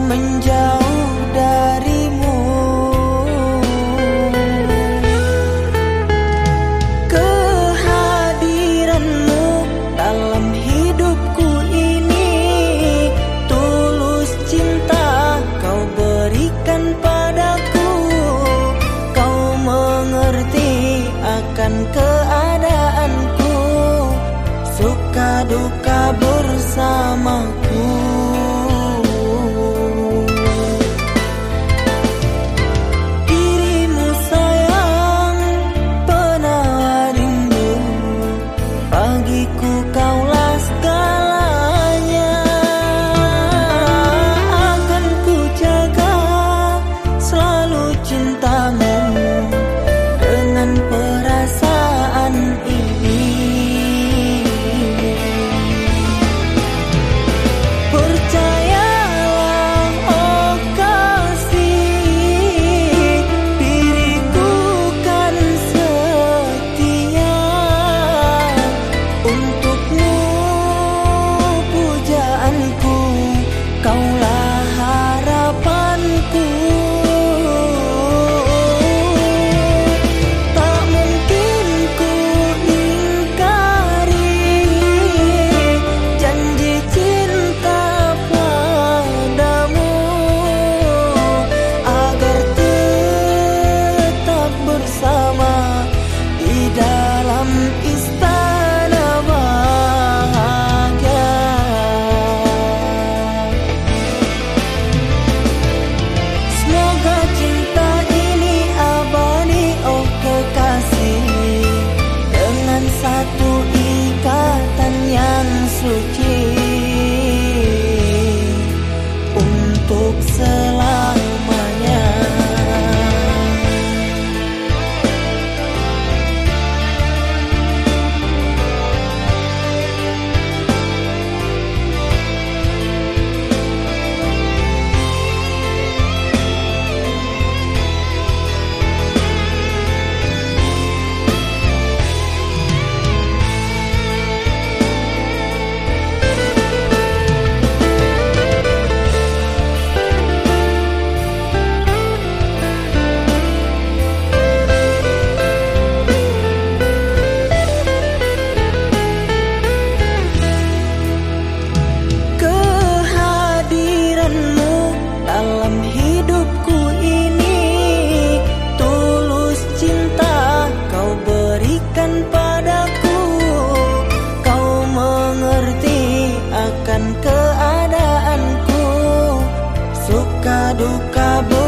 menjauh darimu. Kehadiranmu dalam hidupku ini, tulus cinta kau berikan padaku. Kau mengerti akan keadaanku, suka duka bersamaku. Dirimu sayang, penawar rindu, bagiku kaulah segalanya. Akan ku jaga selalu cintamu dengan perasaan ini. Percayalah oh kasih, diriku kan setia. Untukmu pujaanku, kaulah harapanku. Tak mungkin ku ingkari janji cinta padamu, agar tetap bersama di dalam istana bahagia. Semoga cinta ini abadi oh kekasih, dengan satu ikatan yang suci untuk selamanya. Kehadiranmu dalam hidupku ini, tulus cinta kau berikan padaku. Kau mengerti akan keadaanku, suka duka